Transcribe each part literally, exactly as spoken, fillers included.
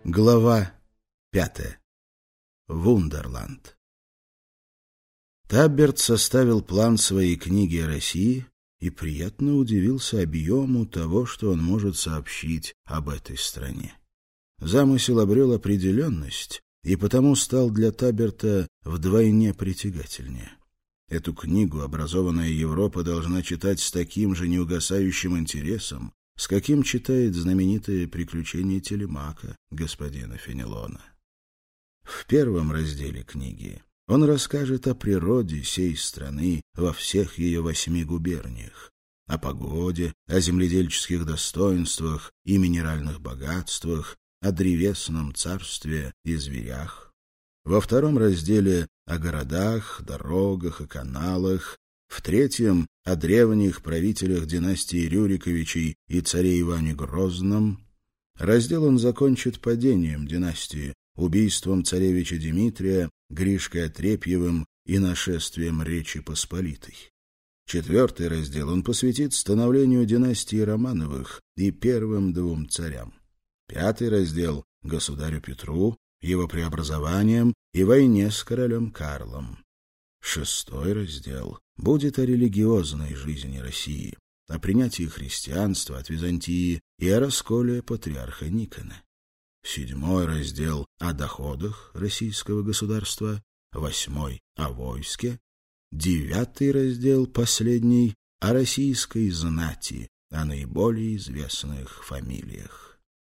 Глава пятая. Вундерланд. Таберт составил план своей книги о России и приятно удивился объему того, что он может сообщить об этой стране. Замысел обрел определенность и потому стал для Таберта вдвойне притягательнее. Эту книгу образованная Европа должна читать с таким же неугасающим интересом, с каким читает знаменитые «Приключения Телемака» господина Фенелона. В первом разделе книги он расскажет о природе сей страны во всех ее восьми губерниях, о погоде, о земледельческих достоинствах и минеральных богатствах, о древесном царстве и зверях. Во втором разделе о городах, дорогах и каналах, в третьем — о древних правителях династии Рюриковичей и царе Иване Грозном. Раздел он закончит падением династии, убийством царевича Дмитрия, Гришкой Отрепьевым и нашествием Речи Посполитой. Четвертый раздел он посвятит становлению династии Романовых и первым двум царям. Пятый раздел — государю Петру, его преобразованием и войне с королем Карлом. Шестой раздел будет о религиозной жизни России, о принятии христианства от Византии и о расколе патриарха Никона. Седьмой раздел о доходах российского государства, восьмой — о войске, девятый раздел, последний, о российской знати, о наиболее известных фамилиях.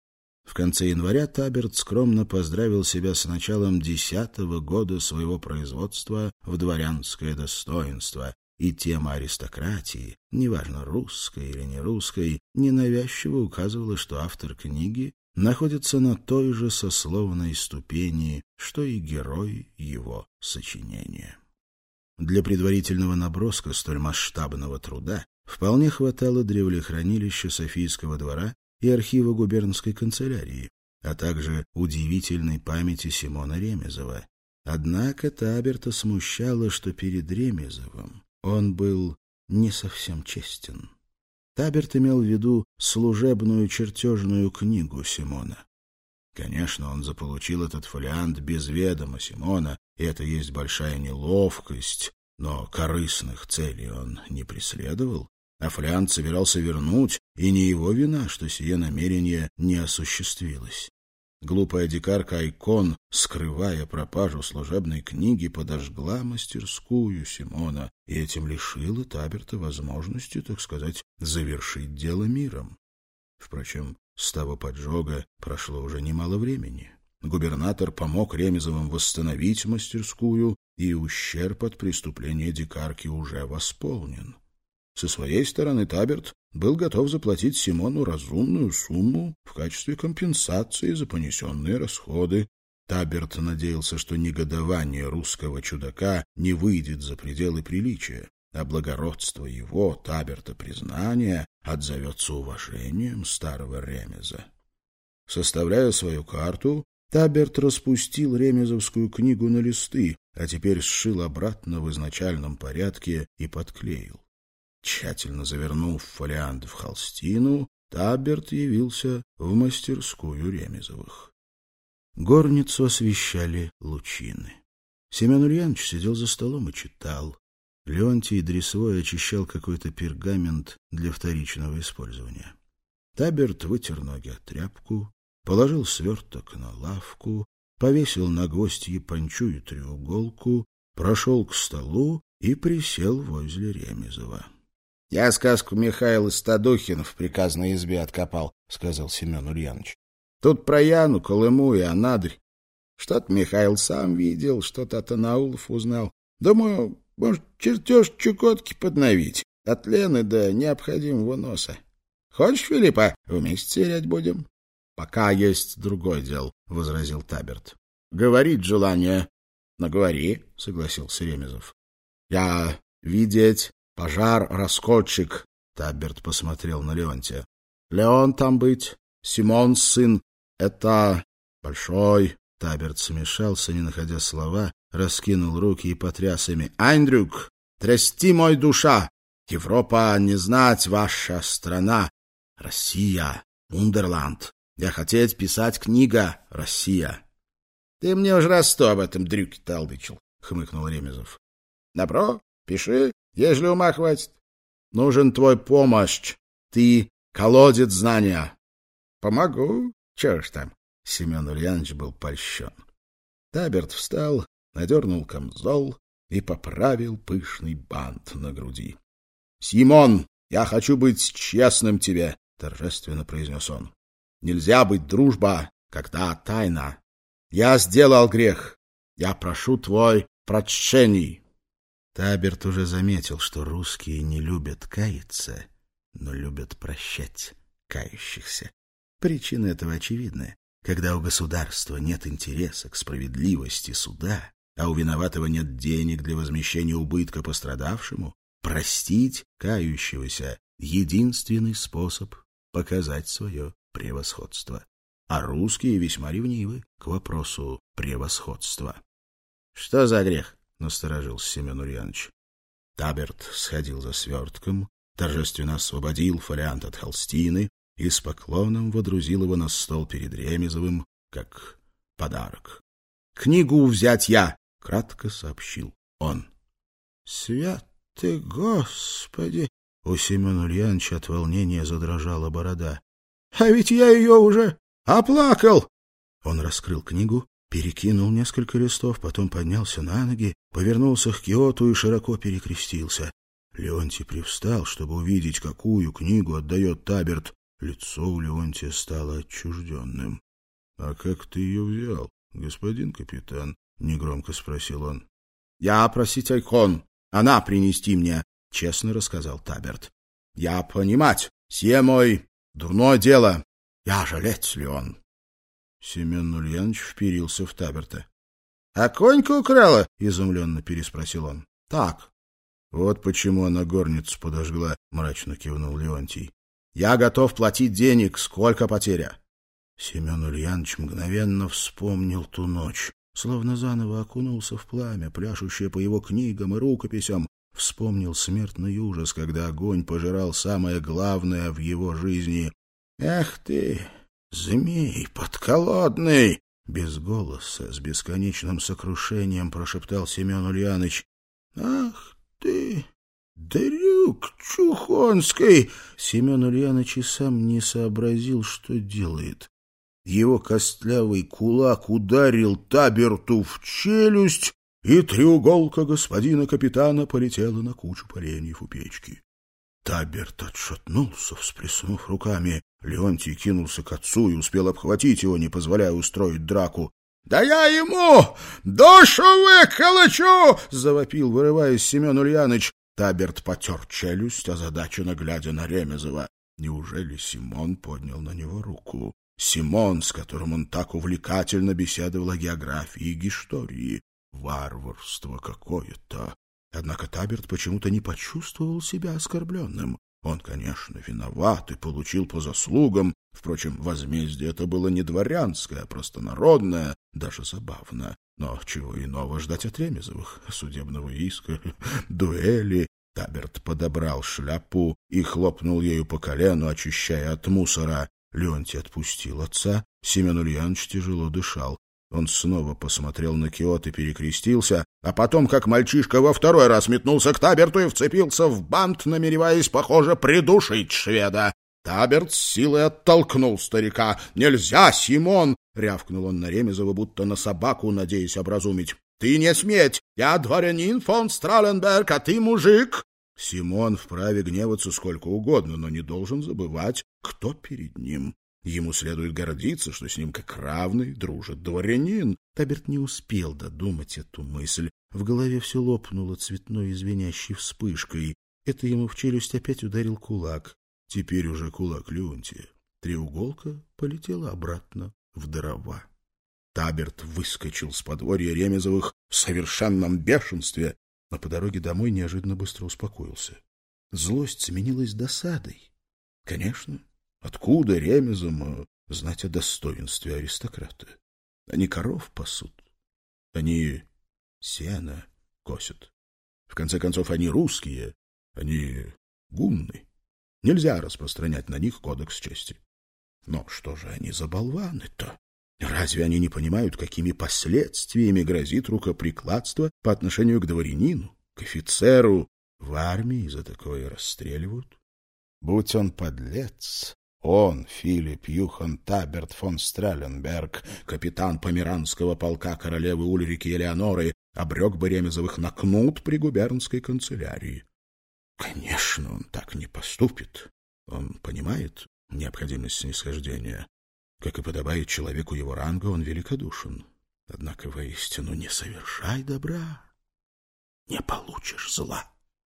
В конце января Таберт скромно поздравил себя с началом десятого года своего производства в дворянское достоинство, и тема аристократии, неважно русской или не русской, ненавязчиво указывала, что автор книги находится на той же сословной ступени, что и герой его сочинения. Для предварительного наброска столь масштабного труда вполне хватало древлехранилища Софийского двора и архива губернской канцелярии, а также удивительной памяти Симона Ремезова. Однако Таберта смущало, что перед Ремезовым он был не совсем честен. Таберт имел в виду служебную чертежную книгу Симона. Конечно, он заполучил этот фолиант без ведома Симона, и это есть большая неловкость, но корыстных целей он не преследовал, а фолиант собирался вернуть, и не его вина, что сие намерение не осуществилось. Глупая дикарка Айкон, скрывая пропажу служебной книги, подожгла мастерскую Симона и этим лишила Таберта возможности, так сказать, завершить дело миром. Впрочем, с того поджога прошло уже немало времени. Губернатор помог Ремезовым восстановить мастерскую, и ущерб от преступления дикарки уже восполнен. Со своей стороны Таберт был готов заплатить Симону разумную сумму в качестве компенсации за понесенные расходы. Таберт надеялся, что негодование русского чудака не выйдет за пределы приличия, а благородство его, Таберта, признания отзовется уважением старого Ремеза. Составляя свою карту, Таберт распустил ремезовскую книгу на листы, а теперь сшил обратно в изначальном порядке и подклеил. Тщательно завернув фолиант в холстину, Таберт явился в мастерскую Ремезовых. Горницу освещали лучины. Семен Ульянович сидел за столом и читал. Леонтий Дресвой очищал какой-то пергамент для вторичного использования. Таберт вытер ноги о тряпку, положил сверток на лавку, повесил на гвоздь япончую треуголку, прошел к столу и присел возле Ремезова. — Я сказку Михаила Стадухина в приказной избе откопал, — сказал Семен Ульянович. — Тут про Яну, Колыму и Анадырь. Что-то Михаил сам видел, что-то от Анаулов узнал. Думаю, может, чертеж Чукотки подновить. От Лены до необходимого носа. Хочешь, Филиппа, вместе сверять будем? — Пока есть другое дело, — возразил Таберт. — Говорить желание. — Ну, говори, — согласился Ремезов. — Я видеть... Пожар, раскольчик. Таберт посмотрел на Леонтия. Леон там быть, Симон сын. Это большой. Таберт смешался, не находя слова, раскинул руки и потряс ими. Айндрюк, трясти мой душа. Европа не знать ваша страна. Россия, Вундерланд. Я хотеть писать книга «Россия». — Ты мне уже раз сто об этом дрюке талдычил, — хмыкнул Ремезов. — Добро, пиши, ежели ума хватит. Нужен твой помощь. Ты колодец знания. — Помогу. Чего ж там? Семен Ульянович был польщен. Таберт встал, надернул камзол и поправил пышный бант на груди. — Симон, я хочу быть честным тебе, — торжественно произнес он. — Нельзя быть дружба, когда тайна. Я сделал грех. Я прошу твой прощений. Таберт уже заметил, что русские не любят каяться, но любят прощать кающихся. Причина этого очевидная. Когда у государства нет интереса к справедливости суда, а у виноватого нет денег для возмещения убытка пострадавшему, простить кающегося — единственный способ показать свое превосходство. А русские весьма ревнивы к вопросу превосходства. — Что за грех? — насторожился Семен Ульянович. Таберт сходил за свертком, торжественно освободил фолиант от холстины и с поклоном водрузил его на стол перед Ремезовым, как подарок. — Книгу взять я! — кратко сообщил он. — Святый Господи! — у Семена Ульяновича от волнения задрожала борода. — А ведь я ее уже оплакал! Он раскрыл книгу, перекинул несколько листов, потом поднялся на ноги, повернулся к киоту и широко перекрестился. Леонтий привстал, чтобы увидеть, какую книгу отдает Таберт. Лицо у Леонтия стало отчужденным. — А как ты ее взял, господин капитан? — негромко спросил он. — Я просить Айкон, она принести мне, — честно рассказал Таберт. — Я понимать, сие мой дурное дело. Я жалеть ли он? Семен Ульянович вперился в Таберта. — А конька украла? — изумленно переспросил он. — Так. — Вот почему она горницу подожгла, — мрачно кивнул Леонтий. — Я готов платить денег, сколько потеря. Семен Ульянович мгновенно вспомнил ту ночь, словно заново окунулся в пламя, пляшущее по его книгам и рукописям, вспомнил смертный ужас, когда огонь пожирал самое главное в его жизни. — Эх ты, змей подколодный! — без голоса, с бесконечным сокрушением прошептал Семен Ульяныч. — Ах ты, дрюк чухонский! Семен Ульяныч и сам не сообразил, что делает. Его костлявый кулак ударил Таберту в челюсть, и треуголка господина капитана полетела на кучу поленьев у печки. Таберт отшатнулся, всплеснув руками. Леонтий кинулся к отцу и успел обхватить его, не позволяя устроить драку. — Да я ему душу выколочу! — завопил, вырываясь, Семен Ульяныч. Таберт потер челюсть, озадаченно глядя на Ремезова. Неужели Симон поднял на него руку? Симон, с которым он так увлекательно беседовал о географии и истории. Варварство какое-то. Однако Таберт почему-то не почувствовал себя оскорбленным. Он, конечно, виноват и получил по заслугам. Впрочем, возмездие это было не дворянское, а простонародное, даже забавно. Но чего иного ждать от Ремезовых? Судебного иска, дуэли. Таберт подобрал шляпу и хлопнул ею по колену, очищая от мусора. Леонтий отпустил отца. Семен Ульянович тяжело дышал. Он снова посмотрел на киот и перекрестился, а потом, как мальчишка, во второй раз метнулся к Таберту и вцепился в бант, намереваясь, похоже, придушить шведа. Таберт с силой оттолкнул старика. «Нельзя, Симон!» — рявкнул он на Ремезова, будто на собаку, надеясь образумить. «Ты не сметь! Я дворянин фон Страленберг, а ты мужик!» Симон вправе гневаться сколько угодно, но не должен забывать, кто перед ним. Ему следует гордиться, что с ним как равный дружит дворянин. Таберт не успел додумать эту мысль. В голове все лопнуло цветной звенящей вспышкой. Это ему в челюсть опять ударил кулак. Теперь уже кулак Леонтия. Треуголка полетела обратно в дрова. Таберт выскочил с подворья Ремезовых в совершенном бешенстве, но по дороге домой неожиданно быстро успокоился. Злость сменилась досадой. Конечно, откуда Ремезам знать о достоинстве аристократа? Они коров пасут, они сено косят. В конце концов, они русские, они гунны. Нельзя распространять на них кодекс чести. Но что же они за болваны-то? Разве они не понимают, какими последствиями грозит рукоприкладство по отношению к дворянину, к офицеру? В армии за такое расстреливают. Будь он подлец, он, Филипп Юхан Таберт фон Страленберг, капитан померанского полка королевы Ульрики Элеоноры, обрек бы Ремезовых на кнут при губернской канцелярии. Конечно, он так не поступит. Он понимает необходимость снисхождения. Как и подобает человеку его ранга, он великодушен. Однако воистину не совершай добра, не получишь зла.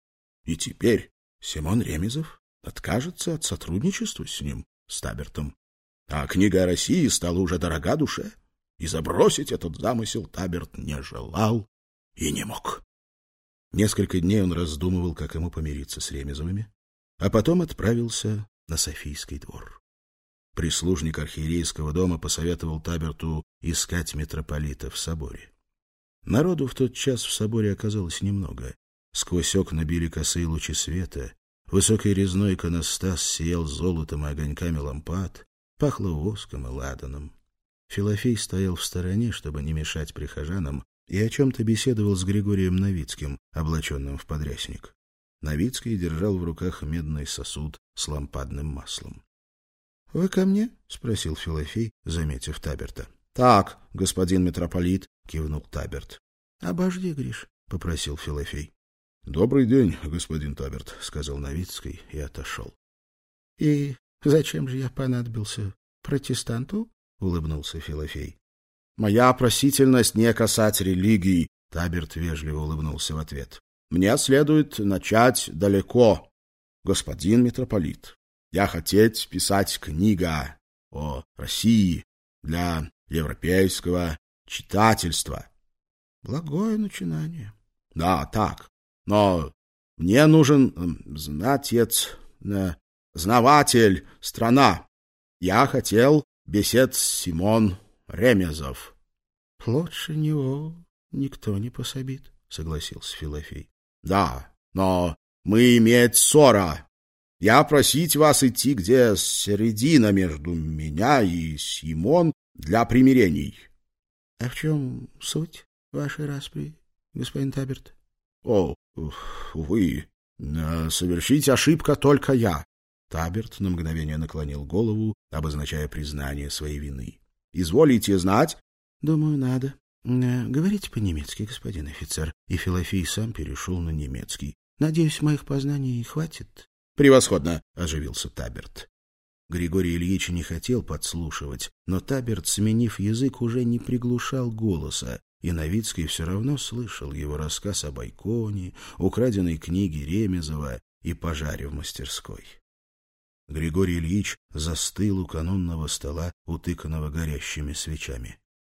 И теперь Симон Ремезов откажется от сотрудничества с ним, с Табертом. А книга о России стала уже дорога душе, и забросить этот замысел Таберт не желал и не мог. Несколько дней он раздумывал, как ему помириться с Ремезовыми, а потом отправился на Софийский двор. Прислужник архиерейского дома посоветовал Таберту искать митрополита в соборе. Народу в тот час в соборе оказалось немного. Сквозь окна били косые лучи света, высокий резной иконостас сиял золотом и огоньками лампад, пахло воском и ладаном. Филофей стоял в стороне, чтобы не мешать прихожанам, и о чем-то беседовал с Григорием Новицким, облаченным в подрясник. Новицкий держал в руках медный сосуд с лампадным маслом. — Вы ко мне? — спросил Филофей, заметив Таберта. — Так, господин митрополит, — кивнул Таберт. — Обожди, Гриш, — попросил Филофей. — Добрый день, господин Таберт, — сказал Новицкий и отошел. — И зачем же я понадобился протестанту? — улыбнулся Филофей. — Моя просительность не касать религии, — Таберт вежливо улыбнулся в ответ. — Мне следует начать далеко, господин митрополит. Я хотеть писать книга о России для европейского читательства. Благое начинание. Да, так. Но мне нужен знатец, знаватель, страна. Я хотел бесед с Симон Ремезов. Лучше него никто не пособит, согласился Филофей. Да, но мы иметь ссора. Я просить вас идти, где середина между меня и Симон для примирений. — А в чем суть вашей распри, господин Таберт? — О, увы, совершить ошибка только я. Таберт на мгновение наклонил голову, обозначая признание своей вины. — Изволите знать? — Думаю, надо. — Говорите по-немецки, господин офицер. И Филофей сам перешел на немецкий. — Надеюсь, моих познаний хватит. — Превосходно, — оживился Таберт. Григорий Ильич не хотел подслушивать, но Таберт, сменив язык, уже не приглушал голоса, и Новицкий все равно слышал его рассказ о Байконе, украденной книге Ремезова и пожаре в мастерской. Григорий Ильич застыл у канонного стола, утыканного горящими свечами.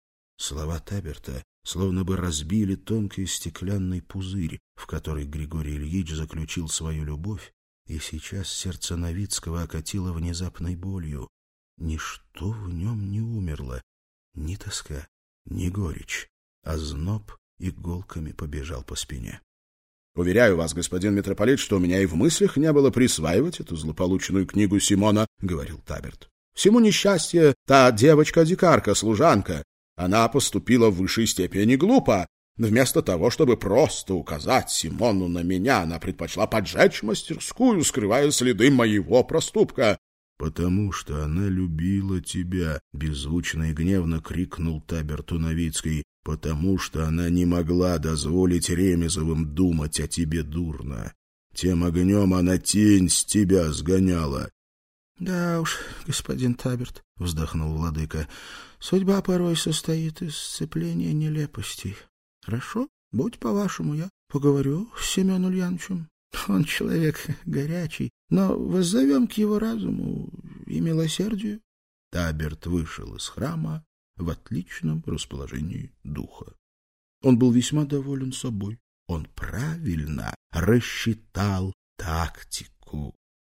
Слова Таберта словно бы разбили тонкий стеклянный пузырь, в который Григорий Ильич заключил свою любовь, и сейчас сердце Новицкого окатило внезапной болью. Ничто в нем не умерло, ни тоска, ни горечь, а зноб иголками побежал по спине. — Уверяю вас, господин митрополит, что у меня и в мыслях не было присваивать эту злополучную книгу Симона, — говорил Таберт. — Всему несчастье та девочка-дикарка, служанка. Она поступила в высшей степени глупо. Вместо того, чтобы просто указать Симону на меня, она предпочла поджечь мастерскую, скрывая следы моего проступка. — Потому что она любила тебя, — беззвучно и гневно крикнул Таберту Новицкий, — потому что она не могла дозволить Ремезовым думать о тебе дурно. Тем огнем она тень с тебя сгоняла. — Да уж, господин Таберт, — вздохнул владыка, — судьба порой состоит из сцепления нелепостей. Хорошо, будь по-вашему, я поговорю с Семеном Ульяновичем. Он человек горячий, но воззовем к его разуму и милосердию. Таберт вышел из храма в отличном расположении духа. Он был весьма доволен собой. Он правильно рассчитал тактику.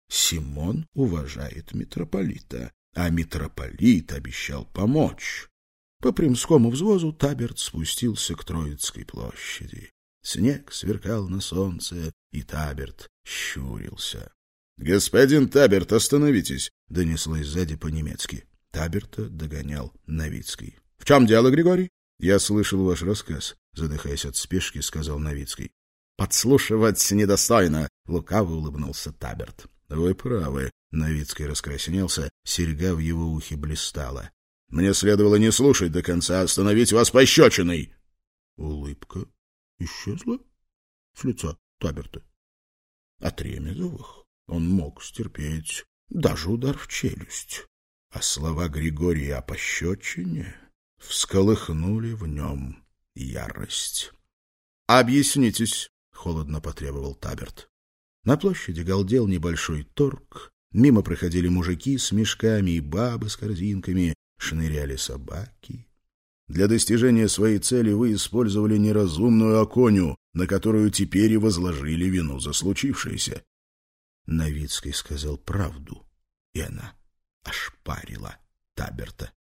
Симон уважает митрополита, а митрополит обещал помочь. По Примскому взвозу Таберт спустился к Троицкой площади. Снег сверкал на солнце, и Таберт щурился. «Господин Таберт, остановитесь!» — донеслось сзади по-немецки. Таберта догонял Новицкий. — В чем дело, Григорий? — Я слышал ваш рассказ, — задыхаясь от спешки, сказал Новицкий. — Подслушивать недостойно, — лукаво улыбнулся Таберт. — Вы правы, — Новицкий раскраснелся, серьга в его ухе блистала. — Мне следовало не слушать до конца, остановить вас пощечиной. Улыбка исчезла с лица Таберта. От Ремезовых он мог стерпеть даже удар в челюсть. А слова Григория о пощечине всколыхнули в нем ярость. — Объяснитесь, — холодно потребовал Таберт. На площади галдел небольшой торг, мимо проходили мужики с мешками и бабы с корзинками, шныряли собаки. Для достижения своей цели вы использовали неразумную оконю, на которую теперь и возложили вину за случившееся. Новицкий сказал правду, и она ошпарила Таберта.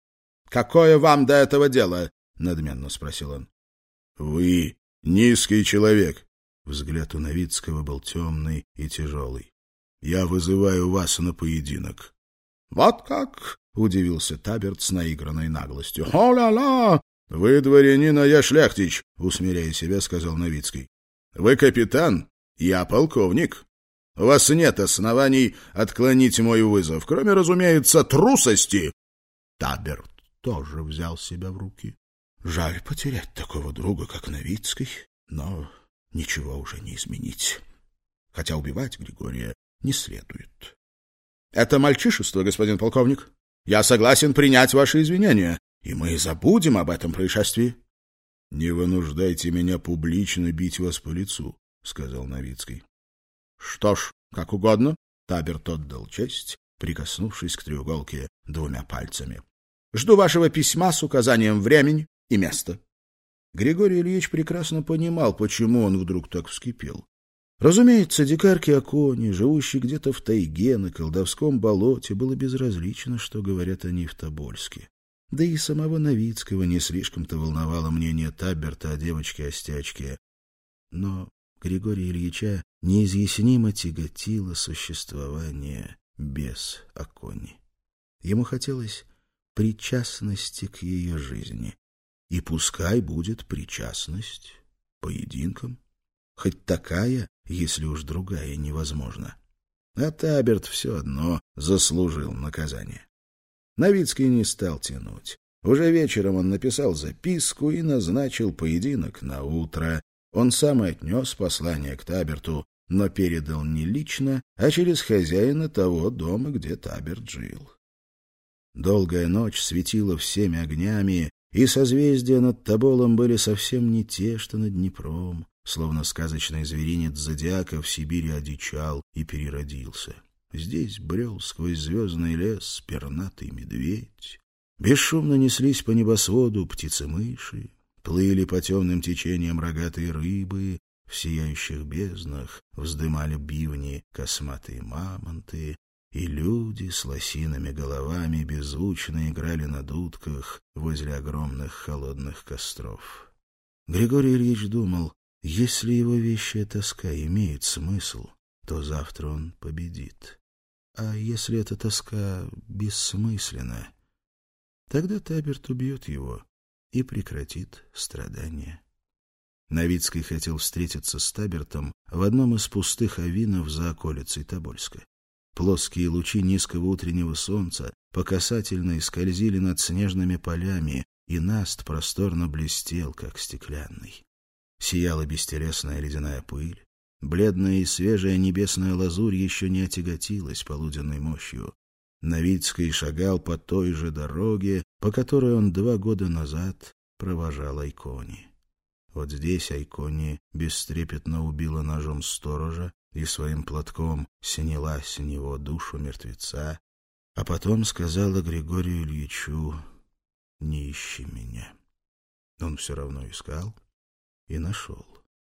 — Какое вам до этого дело? — надменно спросил он. — Вы низкий человек. Взгляд у Новицкого был темный и тяжелый. — Я вызываю вас на поединок. — Вот как? — удивился Таберт с наигранной наглостью. — О-ля-ля! — Вы дворянин, а я шляхтич, — усмиряя себя, сказал Новицкий. — Вы капитан, я полковник. У вас нет оснований отклонить мой вызов, кроме, разумеется, трусости. Таберт тоже взял себя в руки. Жаль потерять такого друга, как Новицкий, но ничего уже не изменить. Хотя убивать Григория не следует. — Это мальчишество, господин полковник. Я согласен принять ваши извинения, и мы забудем об этом происшествии. — Не вынуждайте меня публично бить вас по лицу, — сказал Новицкий. — Что ж, как угодно. Таберт отдал честь, прикоснувшись к треуголке двумя пальцами. — Жду вашего письма с указанием времени и места. Григорий Ильич прекрасно понимал, почему он вдруг так вскипел. Разумеется, дикарке Оконе, живущей где-то в тайге на колдовском болоте, было безразлично, что говорят они в Тобольске. Да и самого Новицкого не слишком-то волновало мнение Таберта о девочке-остячке. Но Григория Ильича неизъяснимо тяготило существование без Окони. Ему хотелось причастности к ее жизни. И пускай будет причастность поединкам. Хоть такая, если уж другая невозможна. А Таберт все одно заслужил наказание. Новицкий не стал тянуть. Уже вечером он написал записку и назначил поединок на утро. Он сам отнес послание к Таберту, но передал не лично, а через хозяина того дома, где Таберт жил. Долгая ночь светила всеми огнями, и созвездия над Тоболом были совсем не те, что над Днепром, словно сказочный зверинец зодиака в Сибири одичал и переродился. Здесь брел сквозь звездный лес пернатый медведь. Бесшумно неслись по небосводу птицы-мыши, плыли по темным течениям рогатые рыбы, в сияющих безднах вздымали бивни косматые мамонты, и люди с лосиными головами беззвучно играли на дудках возле огромных холодных костров. Григорий Ильич думал, если его вещая тоска имеет смысл, то завтра он победит. А если эта тоска бессмысленна, тогда Таберт убьет его и прекратит страдания. Новицкий хотел встретиться с Табертом в одном из пустых авинов за околицей Тобольска. Плоские лучи низкого утреннего солнца по касательной скользили над снежными полями, и наст просторно блестел, как стеклянный. Сияла бестелесная ледяная пыль. Бледная и свежая небесная лазурь еще не отяготилась полуденной мощью. Новицкий шагал по той же дороге, по которой он два года назад провожал Айкони. Вот здесь Айкони бестрепетно убила ножом сторожа и своим платком сняла с него душу мертвеца, а потом сказала Григорию Ильичу: «Не ищи меня». Он все равно искал и нашел.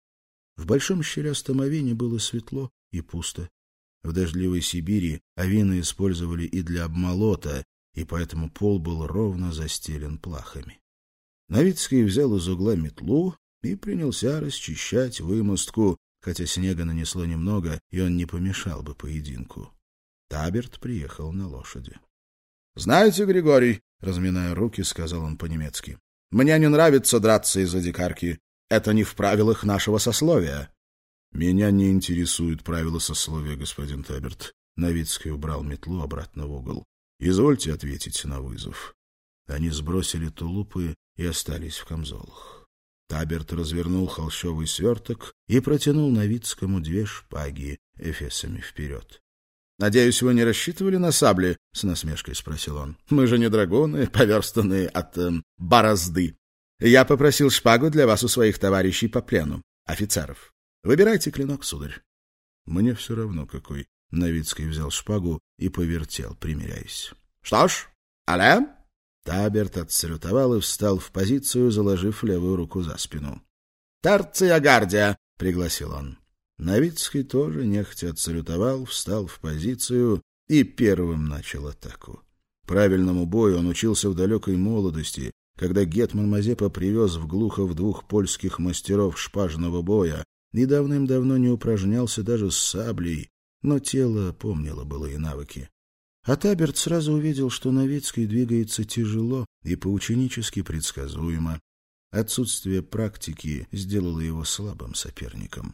В большом щелястом авине было светло и пусто. В дождливой Сибири авины использовали и для обмолота, и поэтому пол был ровно застелен плахами. Новицкий взял из угла метлу и принялся расчищать вымостку, хотя снега нанесло немного, и он не помешал бы поединку. Таберт приехал на лошади. — Знаете, Григорий, — разминая руки, сказал он по-немецки, — мне не нравится драться из-за дикарки. Это не в правилах нашего сословия. — Меня не интересуют правила сословия, господин Таберт. Новицкий убрал метлу обратно в угол. — Извольте ответить на вызов. Они сбросили тулупы и остались в камзолах. Таберт развернул холщовый сверток и протянул Новицкому две шпаги эфесами вперед. — Надеюсь, вы не рассчитывали на сабли? — с насмешкой спросил он. — Мы же не драгуны, поверстанные от э, борозды. Я попросил шпагу для вас у своих товарищей по плену, офицеров. Выбирайте клинок, сударь. — Мне все равно какой. Новицкий взял шпагу и повертел, примиряясь. — Что ж, але? Таберт отсалютовал и встал в позицию, заложив левую руку за спину. — Терция гардия! — пригласил он. Новицкий тоже нехотя отсалютовал, встал в позицию и первым начал атаку. Правильному бою он учился в далекой молодости, когда гетман Мазепа привез в Глухов двух польских мастеров шпажного боя и давным-давно не упражнялся даже с саблей, но тело помнило былые навыки. А Таберт сразу увидел, что Новицкий двигается тяжело и поученически предсказуемо. Отсутствие практики сделало его слабым соперником.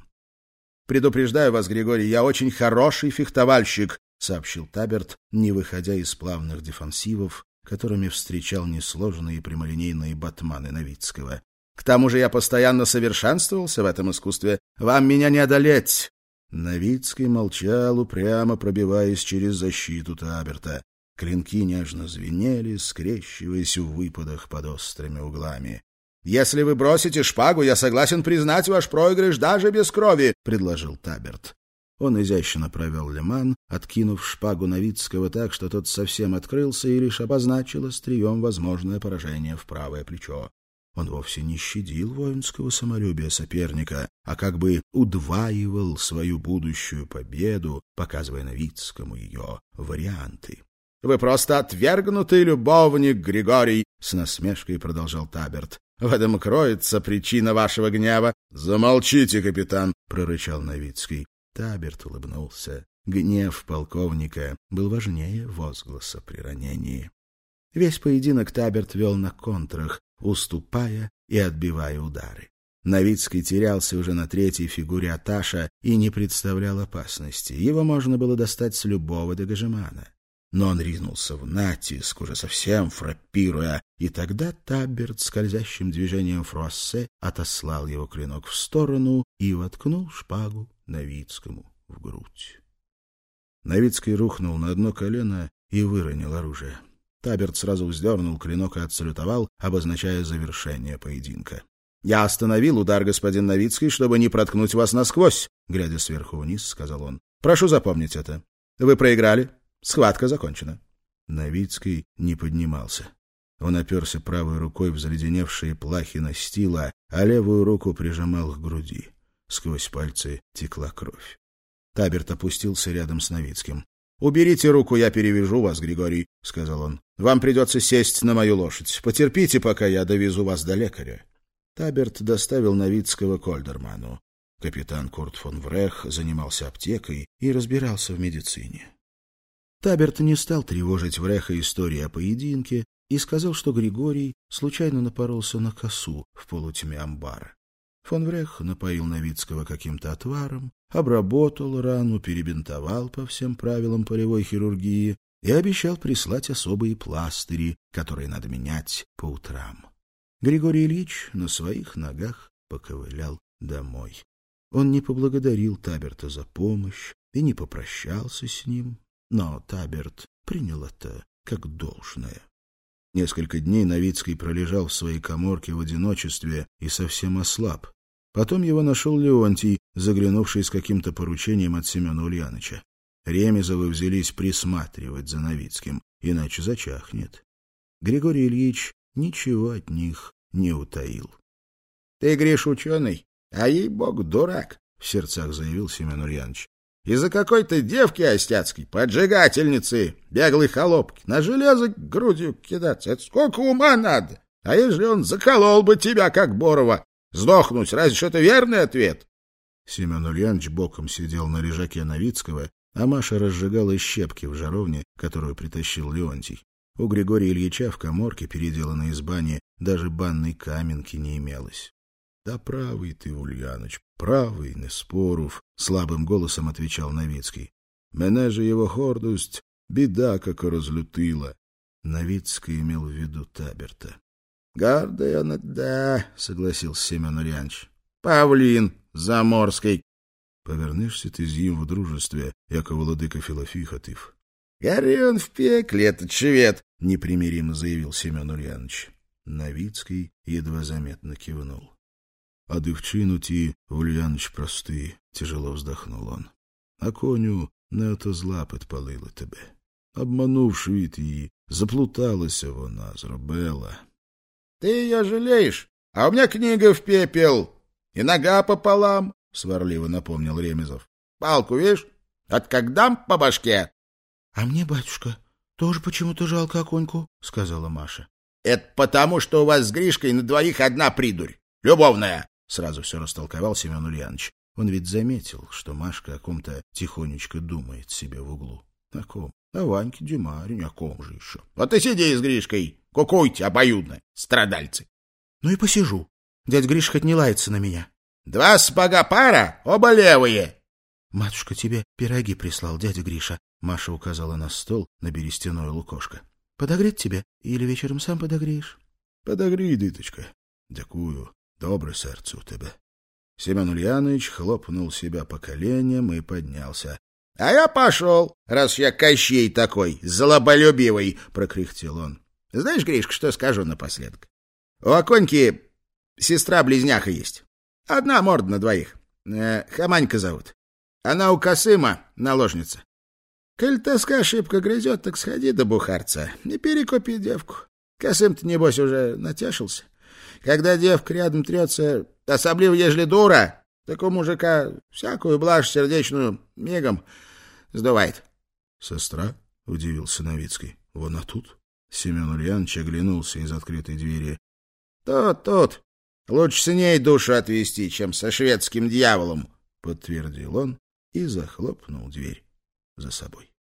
— Предупреждаю вас, Григорий, я очень хороший фехтовальщик, — сообщил Таберт, не выходя из плавных дефансивов, которыми встречал несложные прямолинейные батманы Новицкого. — К тому же я постоянно совершенствовался в этом искусстве. Вам меня не одолеть! Новицкий молчал, упрямо пробиваясь через защиту Таберта. Клинки нежно звенели, скрещиваясь в выпадах под острыми углами. — Если вы бросите шпагу, я согласен признать ваш проигрыш даже без крови, — предложил Таберт. Он изящно провел леман, откинув шпагу Новицкого так, что тот совсем открылся и лишь обозначил острием возможное поражение в правое плечо. Он вовсе не щадил воинского самолюбия соперника, а как бы удваивал свою будущую победу, показывая Новицкому ее варианты. — Вы просто отвергнутый любовник, Григорий! — с насмешкой продолжал Таберт. — В этом кроется причина вашего гнева. — Замолчите, капитан! — прорычал Новицкий. Таберт улыбнулся. Гнев полковника был важнее возгласа при ранении. Весь поединок Таберт вел на контрах, уступая и отбивая удары. Новицкий терялся уже на третьей фигуре аташа и не представлял опасности. Его можно было достать с любого дегажемана. Но он ринулся в натиск, уже совсем фраппируя, и тогда Таберт скользящим движением фруассе отослал его клинок в сторону и воткнул шпагу Новицкому в грудь. Новицкий рухнул на одно колено и выронил оружие. Таберт сразу вздернул клинок и отсалютовал, обозначая завершение поединка. — Я остановил удар, господин Новицкий, чтобы не проткнуть вас насквозь, — глядя сверху вниз, сказал он. — Прошу запомнить это. Вы проиграли. Схватка закончена. Новицкий не поднимался. Он оперся правой рукой в заледеневшие плахи настила, а левую руку прижимал к груди. Сквозь пальцы текла кровь. Таберт опустился рядом с Новицким. — Уберите руку, я перевяжу вас, Григорий, — сказал он. — Вам придется сесть на мою лошадь. Потерпите, пока я довезу вас до лекаря. Таберт доставил Новицкого к Ольдерману. Капитан Курт фон Врех занимался аптекой и разбирался в медицине. Таберт не стал тревожить Вреха историей о поединке и сказал, что Григорий случайно напоролся на косу в полутьме амбара. Фон Врех напоил Новицкого каким-то отваром, обработал рану, перебинтовал по всем правилам полевой хирургии и обещал прислать особые пластыри, которые надо менять по утрам. Григорий Ильич на своих ногах поковылял домой. Он не поблагодарил Таберта за помощь и не попрощался с ним, но Таберт принял это как должное. Несколько дней Новицкий пролежал в своей каморке в одиночестве и совсем ослаб. Потом его нашел Леонтий, заглянувший с каким-то поручением от Семена Ульяныча. Ремезовы взялись присматривать за Новицким, иначе зачахнет. Григорий Ильич ничего от них не утаил. — Ты, Гриш, ученый, а ей-богу дурак, — в сердцах заявил Семен Ульяныч. — Из-за какой-то девки остяцкой, поджигательницы, беглой холопки, на железо грудью кидаться. Это сколько ума надо? А если он заколол бы тебя, как Борова? Сдохнуть, разве что это верный ответ? Семен Ульянович боком сидел на лежаке Новицкого, а Маша разжигала щепки в жаровне, которую притащил Леонтий. У Григория Ильича в каморке, переделанной из бани, даже банной каменки не имелось. — Да правый ты, Ульяныч, правый, не споров, — слабым голосом отвечал Новицкий. — Мене же его гордость беда как разлютила. Новицкий имел в виду Таберта. — Гордый он, да, — согласился Семен Ульянович. — Павлин заморский. — Повернешься ты з ним в дружестве, яко владыка Филофий хатив. — Гори он в пекле, этот швед, — непримиримо заявил Семен Ульянович. Новицкий едва заметно кивнул. — А дівчину ті, Ульяныч, прости, — тяжело вздохнул он. — А коню не ото зла підпалили тебе. Обманув світ її, заплуталася вона, зробила. — Ты ее жалеешь, а у меня книга в пепел и нога пополам, — сварливо напомнил Ремезов. — Палку, видишь, от как дам по башке. — А мне, батюшка, тоже почему-то жалко оконьку, — сказала Маша. — Это потому, что у вас с Гришкой на двоих одна придурь, любовная, — сразу все растолковал Семен Ульянович. Он ведь заметил, что Машка о ком-то тихонечко думает себе в углу. — О ком? О Ваньке Дюмарине, о ком же еще? — Вот и сиди с Гришкой, кукуйте обоюдно, страдальцы. — Ну и посижу. Дядь Гриш хоть не лается на меня. — Два сапога пара, оба левые. — Матушка тебе пироги прислал, дядя Гриша. Маша указала на стол на берестяное лукошко. — Подогреть тебе или вечером сам подогреешь? — Подогрей, диточка. Дякую. Добре серце у тебе. Семен Ульянович хлопнул себя по коленям и поднялся. — А я пошел, раз я Кощей такой, злоболюбивый, — прокряхтел он. — Знаешь, Гришка, что скажу напоследок? У Аконьки сестра-близняха есть. Одна морда на двоих. Э, Хаманька зовут. Она у Косыма наложница. Коль тоска шибко грызет, так сходи до бухарца и перекупи девку. Косым-то, небось, уже натешился. Когда девка рядом трется, особливо ежели дура, так у мужика всякую блажь сердечную мигом сдувает. — Сестра? — удивился Новицкий. — Вон, а тут? Семен Ульянович оглянулся из открытой двери. — Тут, тут. Лучше с ней душу отвести, чем со шведским дьяволом, — подтвердил он и захлопнул дверь за собой.